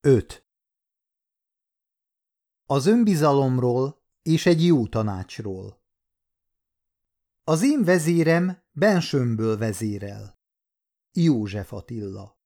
5. Az önbizalomról és egy jó tanácsról. Az én vezérem bensőmből vezérel. József Attila.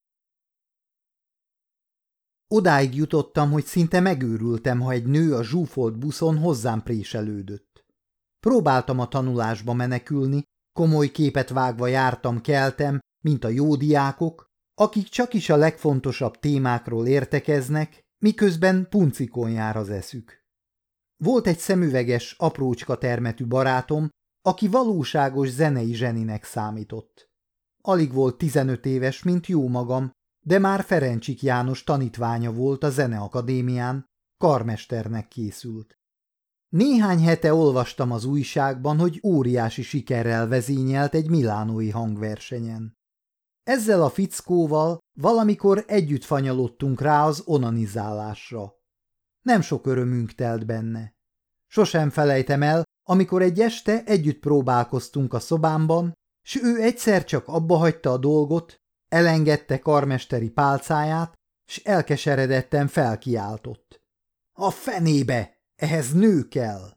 Odáig jutottam, hogy szinte megőrültem, ha egy nő a zsúfolt buszon hozzám préselődött. Próbáltam a tanulásba menekülni, komoly képet vágva jártam-keltem, mint a jó diákok, akik csakis a legfontosabb témákról értekeznek, miközben puncikon jár az eszük. Volt egy szemüveges, aprócska termetű barátom, aki valóságos zenei zseninek számított. Alig volt 15 éves, mint jó magam, de már Ferencsik János tanítványa volt a Zeneakadémián, karmesternek készült. Néhány hete olvastam az újságban, hogy óriási sikerrel vezényelt egy milánói hangversenyen. Ezzel a fickóval valamikor együtt fanyalodtunk rá az onanizálásra. Nem sok örömünk telt benne. Sosem felejtem el, amikor egy este együtt próbálkoztunk a szobámban, s ő egyszer csak abbahagyta a dolgot, elengedte karmesteri pálcáját, s elkeseredetten felkiáltott. A fenébe! Ehhez nő kell!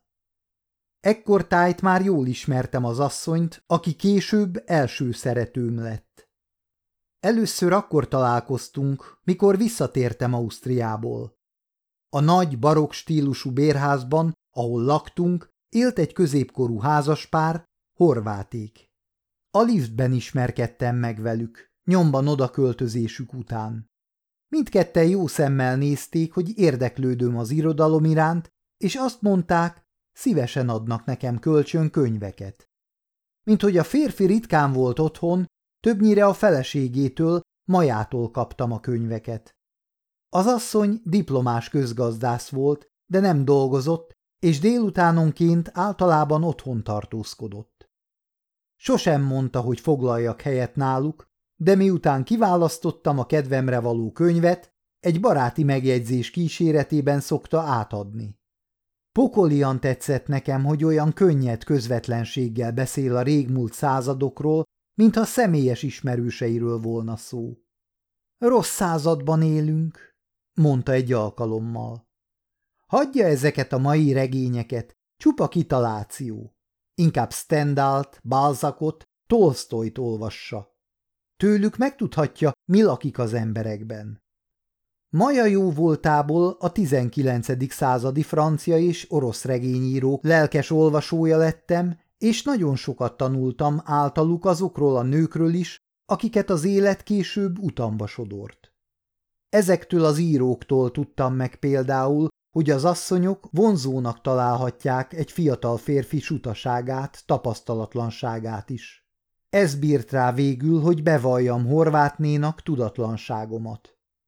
Ekkortájt már jól ismertem az asszonyt, aki később első szeretőm lett. Először akkor találkoztunk, mikor visszatértem Ausztriából. A nagy barokk stílusú bérházban, ahol laktunk, élt egy középkorú házaspár, horváték. A liftben ismerkedtem meg velük, nyomban odaköltözésük után. Mindketten jó szemmel nézték, hogy érdeklődöm az irodalom iránt, és azt mondták, szívesen adnak nekem kölcsön könyveket. Minthogy a férfi ritkán volt otthon, többnyire a feleségétől, Majától kaptam a könyveket. Az asszony diplomás közgazdász volt, de nem dolgozott, és délutánonként általában otthon tartózkodott. Sosem mondta, hogy foglaljak helyet náluk, de miután kiválasztottam a kedvemre való könyvet, egy baráti megjegyzés kíséretében szokta átadni. Pokolian tetszett nekem, hogy olyan könnyed közvetlenséggel beszél a régmúlt századokról, mintha személyes ismerőseiről volna szó. Rossz században élünk, mondta egy alkalommal. Hagyja ezeket a mai regényeket, csupa kitaláció. Inkább Stendhalt, Balzacot, Tolsztojt olvassa. Tőlük megtudhatja, mi lakik az emberekben. Maja jó voltából a 19. századi francia és orosz regényírók lelkes olvasója lettem, és nagyon sokat tanultam általuk azokról a nőkről is, akiket az élet később utamba sodort. Ezektől az íróktól tudtam meg például, hogy az asszonyok vonzónak találhatják egy fiatal férfi sutaságát, tapasztalatlanságát is. Ez bírt rá végül, hogy bevalljam Horvátnénak tudatlanságomat.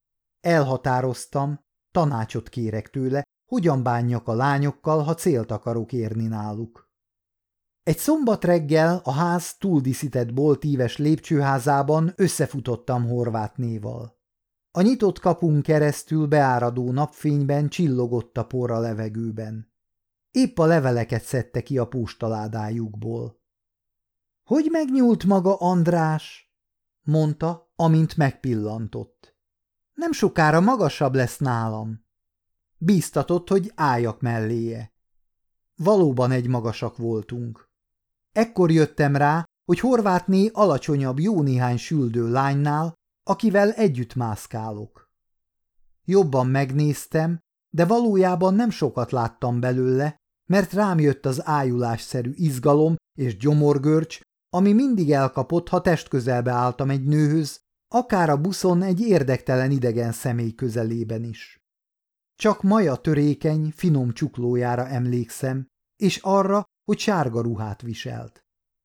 Elhatároztam, tanácsot kérek tőle, hogyan bánjak a lányokkal, ha célt akarok érni náluk. Egy szombat reggel a ház túldíszített boltíves lépcsőházában összefutottam Horvátnéval. A nyitott kapun keresztül beáradó napfényben csillogott a por a levegőben. Épp a leveleket szedte ki a postaládájukból. – Hogy megnyúlt maga András? – mondta, amint megpillantott. – Nem sokára magasabb lesz nálam. Bíztatott, hogy álljak melléje. Valóban egymagasak voltunk. Ekkor jöttem rá, hogy Horvátné alacsonyabb jó néhány süldő lánynál, akivel együtt mászkálok. Jobban megnéztem, de valójában nem sokat láttam belőle, mert rám jött az ájulásszerű izgalom és gyomorgörcs, ami mindig elkapott, ha testközelbe álltam egy nőhöz, akár a buszon egy érdektelen idegen személy közelében is. Csak Maja törékeny, finom csuklójára emlékszem, és arra, hogy sárga ruhát viselt.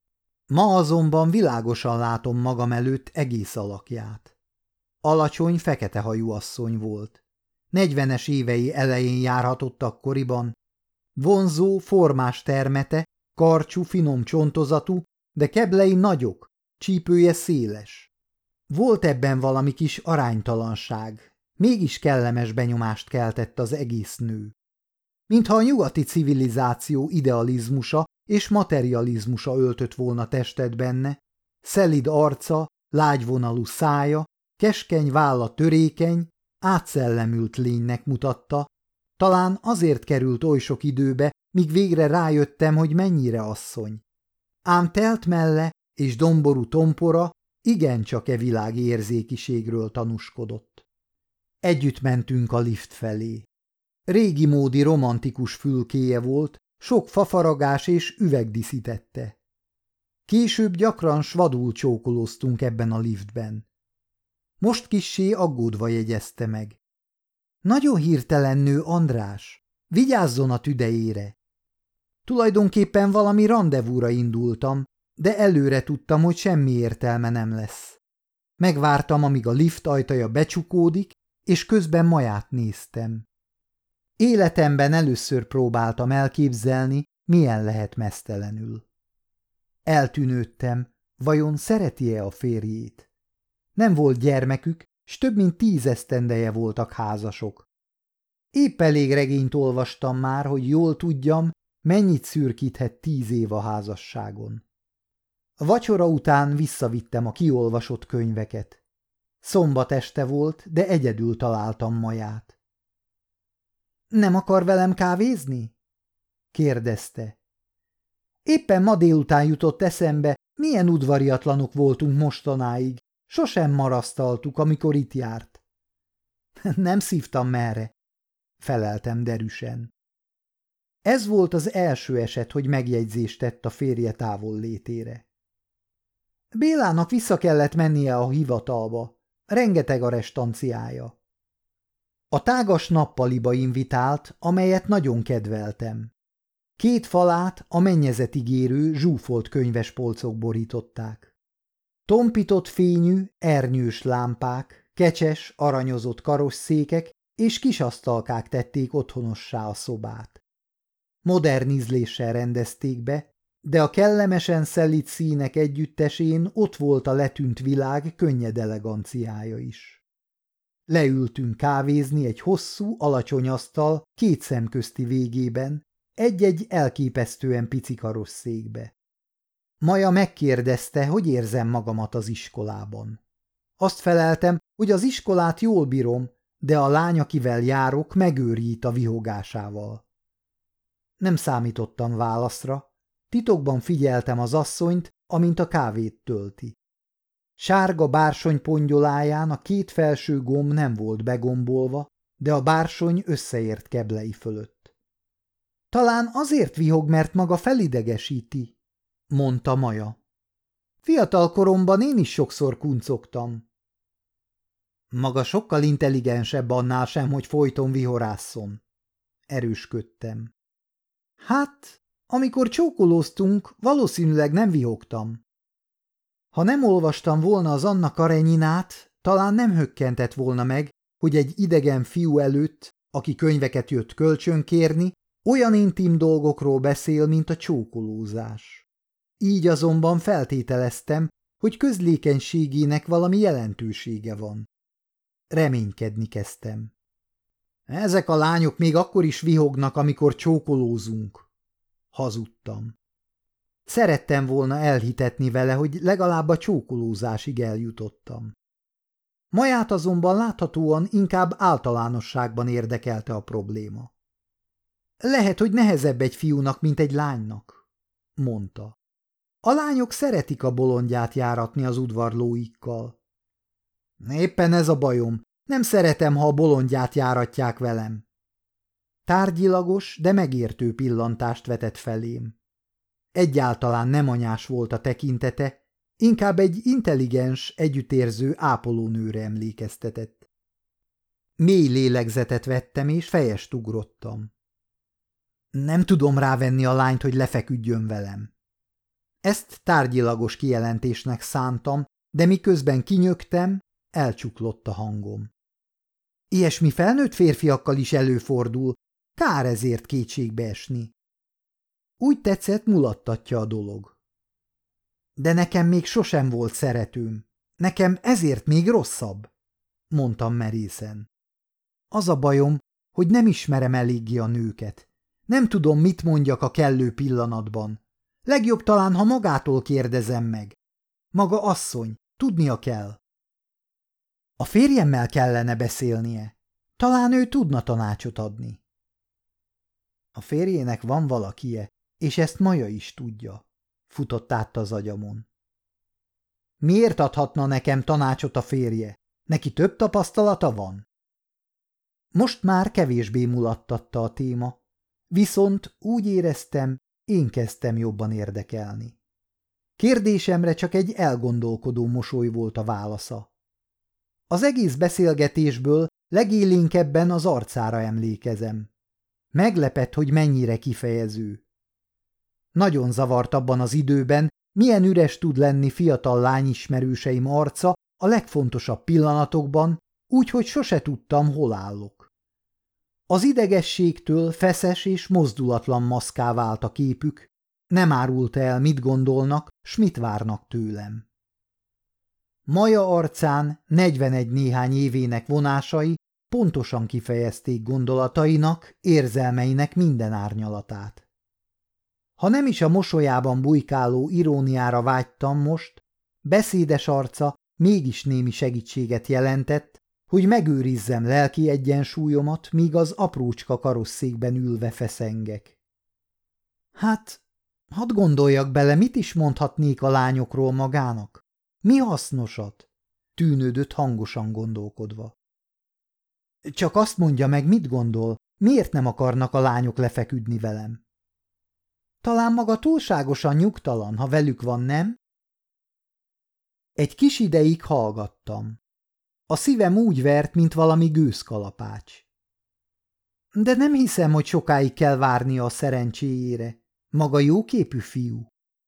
Ma azonban világosan látom magam előtt egész alakját. Alacsony, fekete hajú asszony volt. 40-es évei elején járhatott akkoriban. Vonzó, formás termete, karcsú, finom csontozatú, de keblei nagyok, csípője széles. Volt ebben valami kis aránytalanság, mégis kellemes benyomást keltett az egész nő. Mintha a nyugati civilizáció idealizmusa és materializmusa öltött volna testet benne, szelíd arca, lágyvonalú szája, keskeny válla törékeny, Átszellemült lénynek mutatta, talán azért került oly sok időbe, míg végre rájöttem, hogy mennyire asszony. Ám telt melle és domború tompora igencsak e világi érzékiségről tanúskodott. Együtt mentünk a lift felé. Régi módi romantikus fülkéje volt, sok fafaragás és üveg díszítette. Később gyakran svadul csókolóztunk ebben a liftben. Most kissé aggódva jegyezte meg. Nagyon hirtelen nő András, vigyázzon a tüdejére. Tulajdonképpen valami randevúra indultam, de előre tudtam, hogy semmi értelme nem lesz. Megvártam, amíg a lift ajtaja becsukódik, és közben Maját néztem. Életemben először próbáltam elképzelni, milyen lehet meztelenül. Eltűnődtem, vajon szereti-e a férjét? Nem volt gyermekük, s több mint 10 esztendeje voltak házasok. Épp elég regényt olvastam már, hogy jól tudjam, mennyit szürkíthet 10 év a házasságon. A vacsora után visszavittem a kiolvasott könyveket. Szombat este volt, de egyedül találtam Maját. Nem akar velem kávézni? Kérdezte. Éppen ma délután jutott eszembe, milyen udvariatlanok voltunk mostanáig. Sosem marasztaltuk, amikor itt járt. Nem szívtam merre, feleltem derűsen. Ez volt az első eset, hogy megjegyzést tett a férje távollétére. Bélának vissza kellett mennie a hivatalba. Rengeteg a restanciája. A tágas nappaliba invitált, amelyet nagyon kedveltem. 2 falát a mennyezetig érő, zsúfolt könyvespolcok borították. Tompított fényű, ernyős lámpák, kecses, aranyozott karosszékek és kisasztalkák tették otthonossá a szobát. Modern ízléssel rendezték be, de a kellemesen szelíd színek együttesén ott volt a letűnt világ könnyed eleganciája is. Leültünk kávézni egy hosszú, alacsony asztal 2 szemközti végében, egy-egy elképesztően pici karosszékbe. Maja megkérdezte, hogy érzem magamat az iskolában. Azt feleltem, hogy az iskolát jól bírom, de a lány, akivel járok, megőrít a vihogásával. Nem számítottam válaszra, titokban figyeltem az asszonyt, amint a kávét tölti. Sárga bársony pongyoláján a 2 felső gomb nem volt begombolva, de a bársony összeért keblei fölött. Talán azért vihog, mert maga felidegesíti, mondta Maja. Fiatal koromban én is sokszor kuncogtam. Maga sokkal intelligensebb annál sem, hogy folyton vihorásszon. Erősködtem. Hát, amikor csókolóztunk, valószínűleg nem vihogtam. Ha nem olvastam volna az Anna Karenyinát, talán nem hökkentett volna meg, hogy egy idegen fiú előtt, aki könyveket jött kölcsönkérni, olyan intim dolgokról beszél, mint a csókolózás. Így azonban feltételeztem, hogy közlékenységének valami jelentősége van. Reménykedni kezdtem. Ezek a lányok még akkor is vihognak, amikor csókolózunk. Hazudtam. Szerettem volna elhitetni vele, hogy legalább a csókolózásig eljutottam. Maját azonban láthatóan inkább általánosságban érdekelte a probléma. Lehet, hogy nehezebb egy fiúnak, mint egy lánynak, mondta. A lányok szeretik a bolondját járatni az udvarlóikkal. Éppen ez a bajom, nem szeretem, ha a bolondját járatják velem. Tárgyilagos, de megértő pillantást vetett felém. Egyáltalán nem anyás volt a tekintete, inkább egy intelligens, együttérző ápolónőre emlékeztetett. Mély lélegzetet vettem, és fejest ugrottam. Nem tudom rávenni a lányt, hogy lefeküdjön velem. Ezt tárgyilagos kijelentésnek szántam, de miközben kinyögtem, elcsuklott a hangom. Ilyesmi felnőtt férfiakkal is előfordul, kár ezért kétségbe esni. Úgy tetszett, mulattatja a dolog. De nekem még sosem volt szeretőm. Nekem ezért még rosszabb, mondtam merészen. Az a bajom, hogy nem ismerem eléggé a nőket. Nem tudom, mit mondjak a kellő pillanatban. Legjobb talán, ha magától kérdezem meg. Maga asszony, tudnia kell. A férjemmel kellene beszélnie. Talán ő tudna tanácsot adni. A férjének van valakie, és ezt Maja is tudja, futott át az agyamon. Miért adhatna nekem tanácsot a férje? Neki több tapasztalata van? Most már kevésbé mulattatta a téma, viszont úgy éreztem, én kezdtem jobban érdekelni. Kérdésemre csak egy elgondolkodó mosoly volt a válasza. Az egész beszélgetésből legélénkebben az arcára emlékezem. Meglepett, hogy mennyire kifejező. Nagyon zavart abban az időben, milyen üres tud lenni fiatal lányismerőseim arca a legfontosabb pillanatokban, úgyhogy sose tudtam, hol állok. Az idegességtől feszes és mozdulatlan maszkká vált a képük, nem árulta el, mit gondolnak, s mit várnak tőlem. Maja arcán 41 néhány évének vonásai pontosan kifejezték gondolatainak, érzelmeinek minden árnyalatát. Ha nem is a mosolyában bujkáló iróniára vágytam most, beszédes arca mégis némi segítséget jelentett, hogy megőrizzem lelki egyensúlyomat, míg az aprócska karosszékben ülve feszengek. Hát, hadd gondoljak bele, mit is mondhatnék a lányokról magának? Mi hasznosat? Tűnődött hangosan gondolkodva. Csak azt mondja meg, mit gondol, miért nem akarnak a lányok lefeküdni velem? Talán maga túlságosan nyugtalan, ha velük van, nem? Egy kis ideig hallgattam. A szívem úgy vert, mint valami gőzkalapács. De nem hiszem, hogy sokáig kell várnia a szerencséjére. Maga jóképű fiú.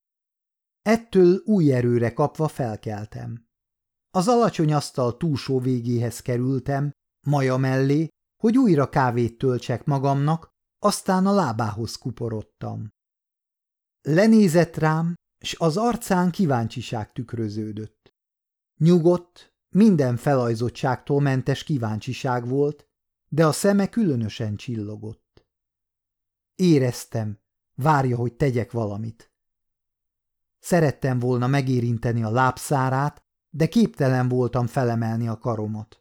Ettől új erőre kapva felkeltem. Az alacsony asztal túlsó végéhez kerültem, Maja mellé, hogy újra kávét töltsek magamnak, aztán a lábához kuporodtam. Lenézett rám, s az arcán kíváncsiság tükröződött. Nyugodt, minden felajzottságtól mentes kíváncsiság volt, de a szeme különösen csillogott. Éreztem, várja, hogy tegyek valamit. Szerettem volna megérinteni a lábszárát, de képtelen voltam felemelni a karomat.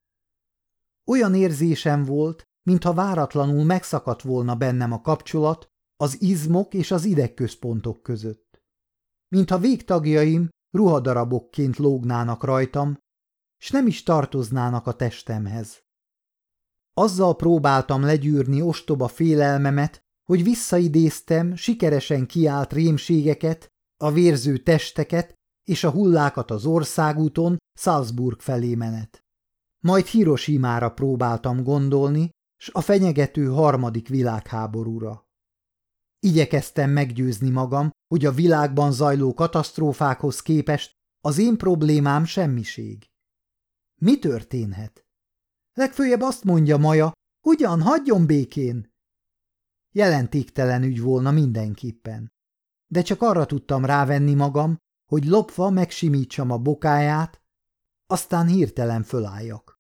Olyan érzésem volt, mintha váratlanul megszakadt volna bennem a kapcsolat az izmok és az idegközpontok között. Mintha végtagjaim ruhadarabokként lógnának rajtam, s nem is tartoznának a testemhez. Azzal próbáltam legyűrni ostoba félelmemet, hogy visszaidéztem sikeresen kiált rémségeket, a vérző testeket és a hullákat az országúton Salzburg felé menet. Majd Hiroshimára próbáltam gondolni, s a fenyegető harmadik világháborúra. Igyekeztem meggyőzni magam, hogy a világban zajló katasztrófákhoz képest az én problémám semmiség. Mi történhet? Legfőjebb azt mondja Maja, ugyan hagyjon békén. Jelentéktelen ügy volna mindenképpen. De csak arra tudtam rávenni magam, hogy lopva megsimítsam a bokáját, aztán hirtelen fölálljak.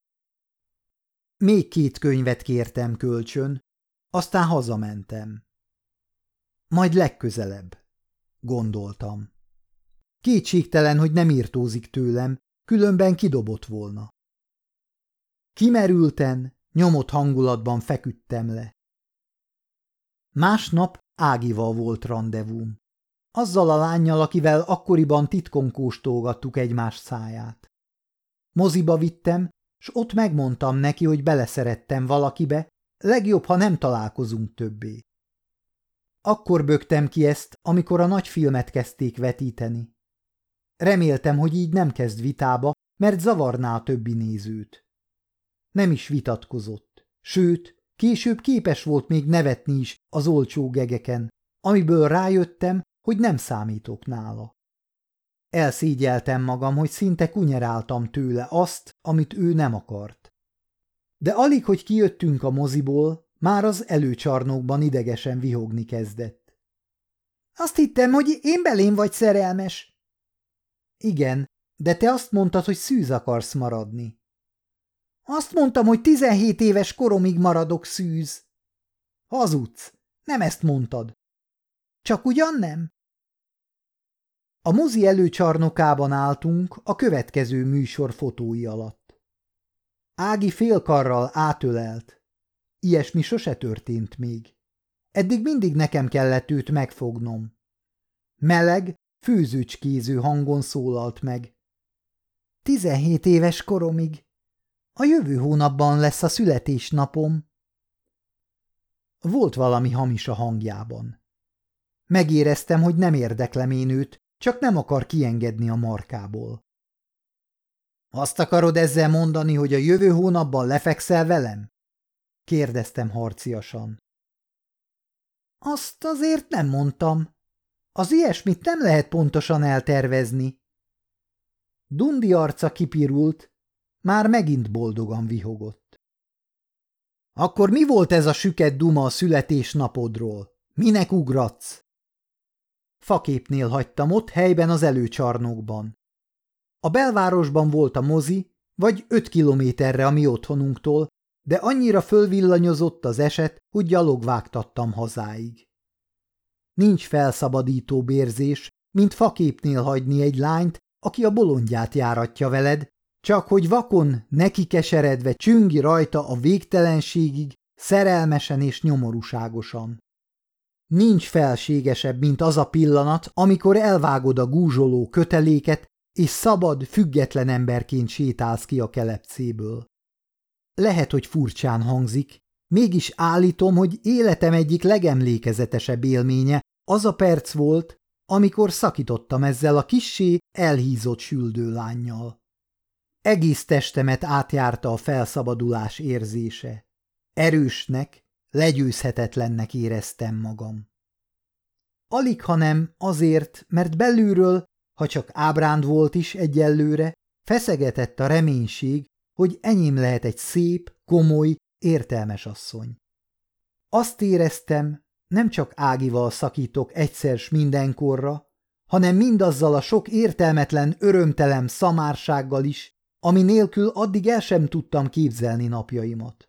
Még 2 könyvet kértem kölcsön, aztán hazamentem. Majd legközelebb, gondoltam. Kétségtelen, hogy nem irtózik tőlem, különben kidobott volna. Kimerülten, nyomott hangulatban feküdtem le. Másnap Ágival volt randevúm. Azzal a lánnyal, akivel akkoriban titkon kóstolgattuk egymás száját. Moziba vittem, s ott megmondtam neki, hogy beleszerettem valakibe, legjobb, ha nem találkozunk többé. Akkor böktem ki ezt, amikor a nagy filmet kezdték vetíteni. Reméltem, hogy így nem kezd vitába, mert zavarná a többi nézőt. Nem is vitatkozott, sőt, később képes volt még nevetni is az olcsó gegeken, amiből rájöttem, hogy nem számítok nála. Elszégyeltem magam, hogy szinte kunyeráltam tőle azt, amit ő nem akart. De alig, hogy kijöttünk a moziból, már az előcsarnokban idegesen vihogni kezdett. Azt hittem, hogy én belém vagy szerelmes. Igen, de te azt mondtad, hogy szűz akarsz maradni. Azt mondtam, hogy 17 éves koromig maradok szűz. Hazudsz, nem ezt mondtad. Csak ugyan nem? A mozi előcsarnokában álltunk a következő műsor fotói alatt. Ági félkarral átölelt. Ilyesmi sose történt még. Eddig mindig nekem kellett őt megfognom. Meleg, főzőcskéző hangon szólalt meg. 17 éves koromig. A jövő hónapban lesz a születésnapom. Volt valami hamis a hangjában. Megéreztem, hogy nem érdeklem én őt, csak nem akar kiengedni a markából. Azt akarod ezzel mondani, hogy a jövő hónapban lefekszel velem? Kérdeztem harciasan. Azt azért nem mondtam. Az ilyesmit nem lehet pontosan eltervezni. Dundi arca kipirult, már megint boldogan vihogott. Akkor mi volt ez a süket duma a születésnapodról? Minek ugratsz? Faképnél hagytam ott helyben az előcsarnokban. A belvárosban volt a mozi, vagy 5 kilométerre a mi otthonunktól, de annyira fölvillanyozott az eset, hogy gyalogvágtattam hazáig. Nincs felszabadítóbb érzés, mint faképnél hagyni egy lányt, aki a bolondját járatja veled, csak hogy vakon neki keseredve csüngi rajta a végtelenségig, szerelmesen és nyomorúságosan. Nincs felségesebb, mint az a pillanat, amikor elvágod a gúzsoló köteléket, és szabad, független emberként sétálsz ki a kelepcéből. Lehet, hogy furcsán hangzik, mégis állítom, hogy életem egyik legemlékezetesebb élménye az a perc volt, amikor szakítottam ezzel a kissé elhízott süldőlánnyal. Egész testemet átjárta a felszabadulás érzése. Erősnek, legyőzhetetlennek éreztem magam. Alig, hanem azért, mert belülről, ha csak ábránd volt is egyelőre, feszegetett a reménység, hogy enyém lehet egy szép, komoly, értelmes asszony. Azt éreztem, nem csak Ágival szakítok egyszer s mindenkorra, hanem mindazzal a sok értelmetlen, örömtelen szamársággal is, ami nélkül addig el sem tudtam képzelni napjaimat.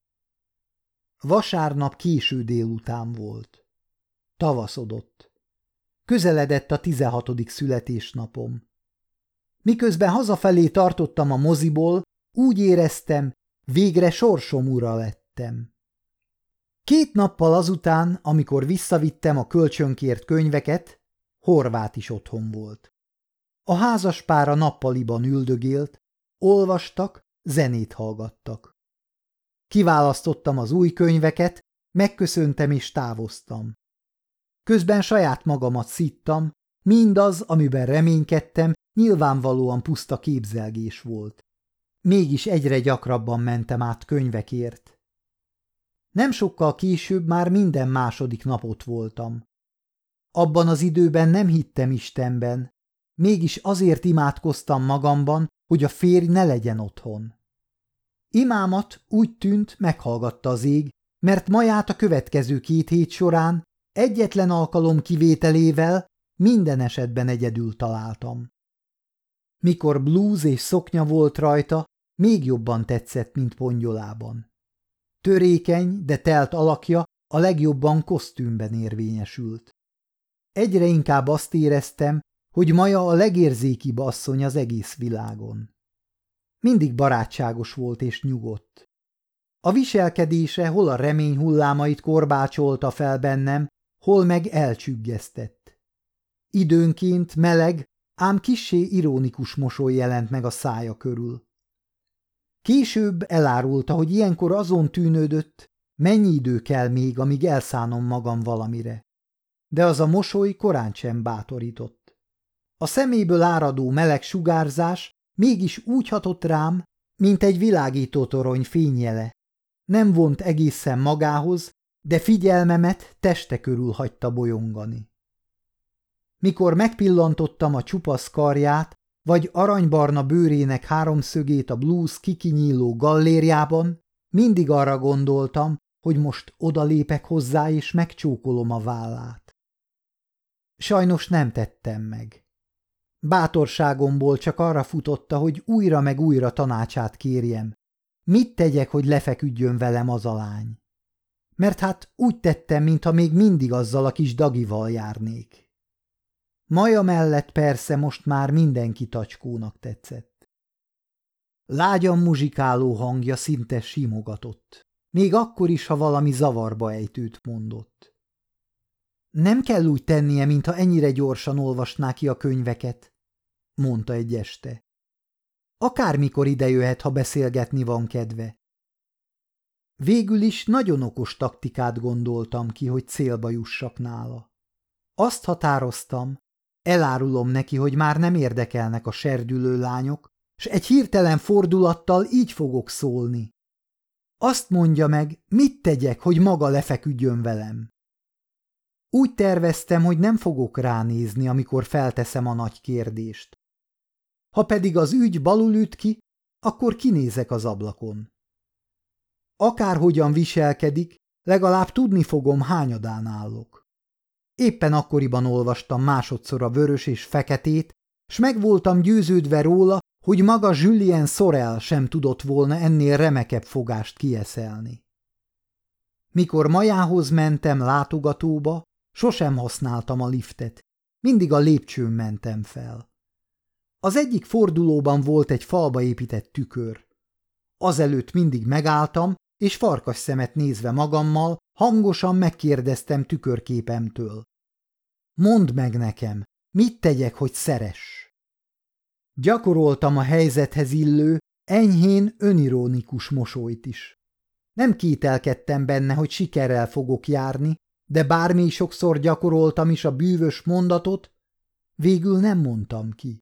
Vasárnap késő délután volt. Tavaszodott. Közeledett a 16. születésnapom. Miközben hazafelé tartottam a moziból, úgy éreztem, végre sorsom ura lettem. 2 nappal azután, amikor visszavittem a kölcsönkért könyveket, Horváth is otthon volt. A házaspár a nappaliban üldögélt, olvastak, zenét hallgattak. Kiválasztottam az új könyveket, megköszöntem és távoztam. Közben saját magamat szittam, mindaz, amiben reménykedtem, nyilvánvalóan puszta képzelgés volt. Mégis egyre gyakrabban mentem át könyvekért. Nem sokkal később már minden második nap ott voltam. Abban az időben nem hittem Istenben, mégis azért imádkoztam magamban, hogy a férj ne legyen otthon. Imámat úgy tűnt, meghallgatta az ég, mert maját a következő 2 hét során egyetlen alkalom kivételével minden esetben egyedül találtam. Mikor blúz és szoknya volt rajta, még jobban tetszett, mint pongyolában. Törékeny, de telt alakja a legjobban kosztümben érvényesült. Egyre inkább azt éreztem, hogy Maja a legérzékibb asszony az egész világon. Mindig barátságos volt és nyugodt. A viselkedése hol a remény hullámait korbácsolta fel bennem, hol meg elcsüggesztett. Időnként meleg, ám kissé ironikus mosoly jelent meg a szája körül. Később elárulta, hogy ilyenkor azon tűnődött, mennyi idő kell még, amíg elszánom magam valamire. De az a mosoly korán sem bátorított. A szeméből áradó meleg sugárzás mégis úgy hatott rám, mint egy világítótorony fényjele. Nem vont egészen magához, de figyelmemet teste körül hagyta bolyongani. Mikor megpillantottam a csupasz karját, vagy aranybarna bőrének háromszögét a blúz kikinyíló gallériában, mindig arra gondoltam, hogy most odalépek hozzá és megcsókolom a vállát. Sajnos nem tettem meg. Bátorságomból csak arra futotta, hogy újra meg újra tanácsát kérjem. Mit tegyek, hogy lefeküdjön velem az a lány? Mert hát úgy tettem, mintha még mindig azzal a kis dagival járnék. Maja mellett persze most már mindenki tacskónak tetszett. Lágyan muzsikáló hangja szinte simogatott, még akkor is, ha valami zavarba ejtőt mondott. Nem kell úgy tennie, mintha ennyire gyorsan olvasná ki a könyveket, mondta egy este. Akármikor idejöhet, ha beszélgetni van kedve. Végül is nagyon okos taktikát gondoltam ki, hogy célba jussak nála. Azt határoztam, elárulom neki, hogy már nem érdekelnek a serdülő lányok, s egy hirtelen fordulattal így fogok szólni. Azt mondja meg, mit tegyek, hogy maga lefeküdjön velem. Úgy terveztem, hogy nem fogok ránézni, amikor felteszem a nagy kérdést. Ha pedig az ügy balul üt ki, akkor kinézek az ablakon. Akárhogyan viselkedik, legalább tudni fogom, hányadán állok. Éppen akkoriban olvastam másodszor a Vörös és Feketét, s meg voltam győződve róla, hogy maga Julien Sorel sem tudott volna ennél remekebb fogást kieszelni. Mikor Majához mentem látogatóba, sosem használtam a liftet, mindig a lépcsőn mentem fel. Az egyik fordulóban volt egy falba épített tükör. Azelőtt mindig megálltam, és farkas szemet nézve magammal, hangosan megkérdeztem tükörképemtől. Mondd meg nekem, mit tegyek, hogy szeress? Gyakoroltam a helyzethez illő, enyhén önironikus mosolyt is. Nem kételkedtem benne, hogy sikerrel fogok járni, de bármi sokszor gyakoroltam is a bűvös mondatot, végül nem mondtam ki.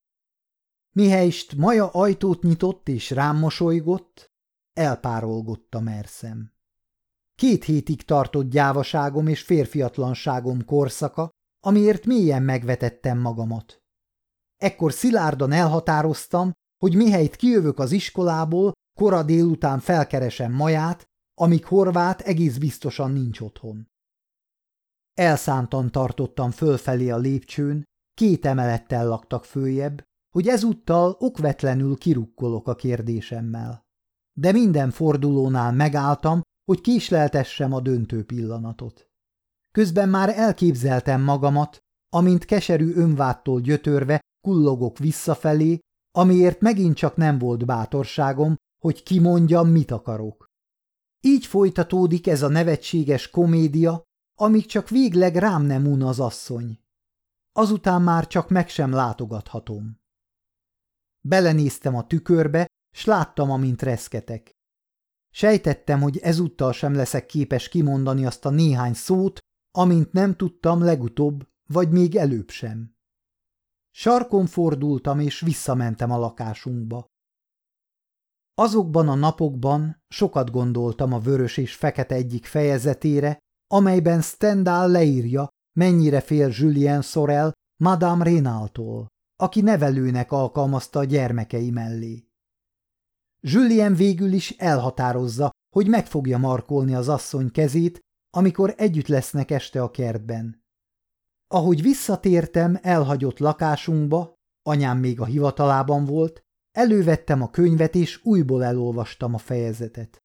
Mihelyst Maja ajtót nyitott és rám mosolygott, elpárolgott a merszem. 2 hétig tartott gyávaságom és férfiatlanságom korszaka, amiért mélyen megvetettem magamat. Ekkor szilárdan elhatároztam, hogy mihelyt kijövök az iskolából, kora délután felkeresem Maját, amíg Horváth egész biztosan nincs otthon. Elszántan tartottam fölfelé a lépcsőn, 2 emelettel laktak följebb, hogy ezúttal okvetlenül kirukkolok a kérdésemmel. De minden fordulónál megálltam, hogy késleltessem a döntő pillanatot. Közben már elképzeltem magamat, amint keserű önvádtól gyötörve kullogok visszafelé, amiért megint csak nem volt bátorságom, hogy kimondjam, mit akarok. Így folytatódik ez a nevetséges komédia, amíg csak végleg rám nem un az asszony. Azután már csak meg sem látogathatom. Belenéztem a tükörbe, s láttam, amint reszketek. Sejtettem, hogy ezúttal sem leszek képes kimondani azt a néhány szót, amint nem tudtam legutóbb, vagy még előbb sem. Sarkon fordultam, és visszamentem a lakásunkba. Azokban a napokban sokat gondoltam a Vörös és Fekete egyik fejezetére, amelyben Stendhal leírja, mennyire fél Julien Sorel Madame Rénaltól, aki nevelőnek alkalmazta a gyermekei mellé. Julien végül is elhatározza, hogy meg fogja markolni az asszony kezét, amikor együtt lesznek este a kertben. Ahogy visszatértem elhagyott lakásunkba, anyám még a hivatalában volt, elővettem a könyvet és újból elolvastam a fejezetet.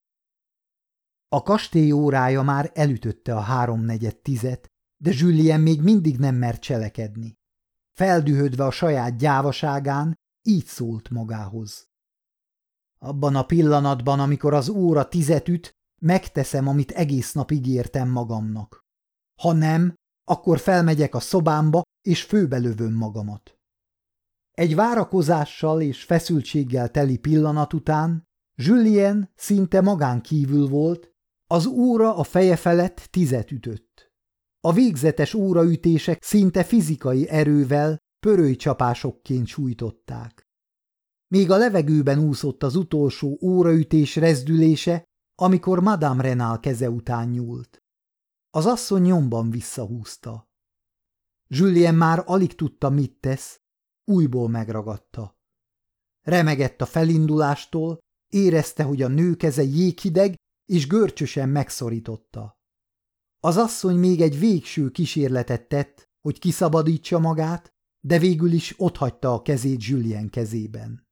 A kastély órája már elütötte a 3:45, de Julien még mindig nem mert cselekedni. Feldühödve a saját gyávaságán, így szólt magához. Abban a pillanatban, amikor az óra 10 üt, megteszem, amit egész nap ígértem magamnak. Ha nem, akkor felmegyek a szobámba, és főbelövöm magamat. Egy várakozással és feszültséggel teli pillanat után Julien szinte magán kívül volt, az óra a feje felett 10 ütött. A végzetes óraütések szinte fizikai erővel, pörölycsapásokként sújtották. Még a levegőben úszott az utolsó óraütés rezdülése, amikor Madame Renal keze után nyúlt. Az asszony nyomban visszahúzta. Julien már alig tudta, mit tesz, újból megragadta. Remegett a felindulástól, érezte, hogy a nő keze jéghideg és görcsösen megszorította. Az asszony még egy végső kísérletet tett, hogy kiszabadítsa magát, de végül is otthagyta a kezét Julien kezében.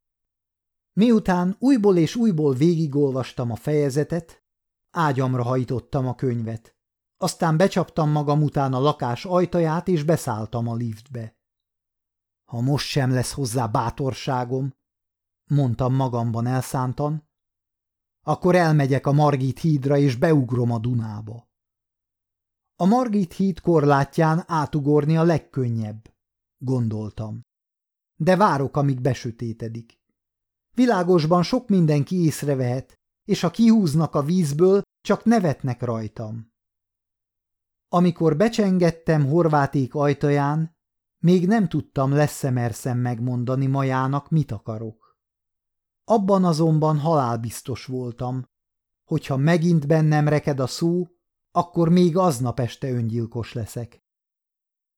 Miután újból és újból végigolvastam a fejezetet, ágyamra hajtottam a könyvet. Aztán becsaptam magam után a lakás ajtaját, és beszálltam a liftbe. Ha most sem lesz hozzá bátorságom, mondtam magamban elszántan. Akkor elmegyek a Margit hídra, és beugrom a Dunába. A Margit híd korlátján átugorni a legkönnyebb, gondoltam. De várok, amíg besötétedik. Világosban sok mindenki észrevehet, és ha kihúznak a vízből, csak nevetnek rajtam. Amikor becsengettem Horváték ajtaján, még nem tudtam leszemerszem megmondani Majának, mit akarok. Abban azonban halálbiztos voltam, hogyha megint bennem reked a szó, akkor még aznap este öngyilkos leszek.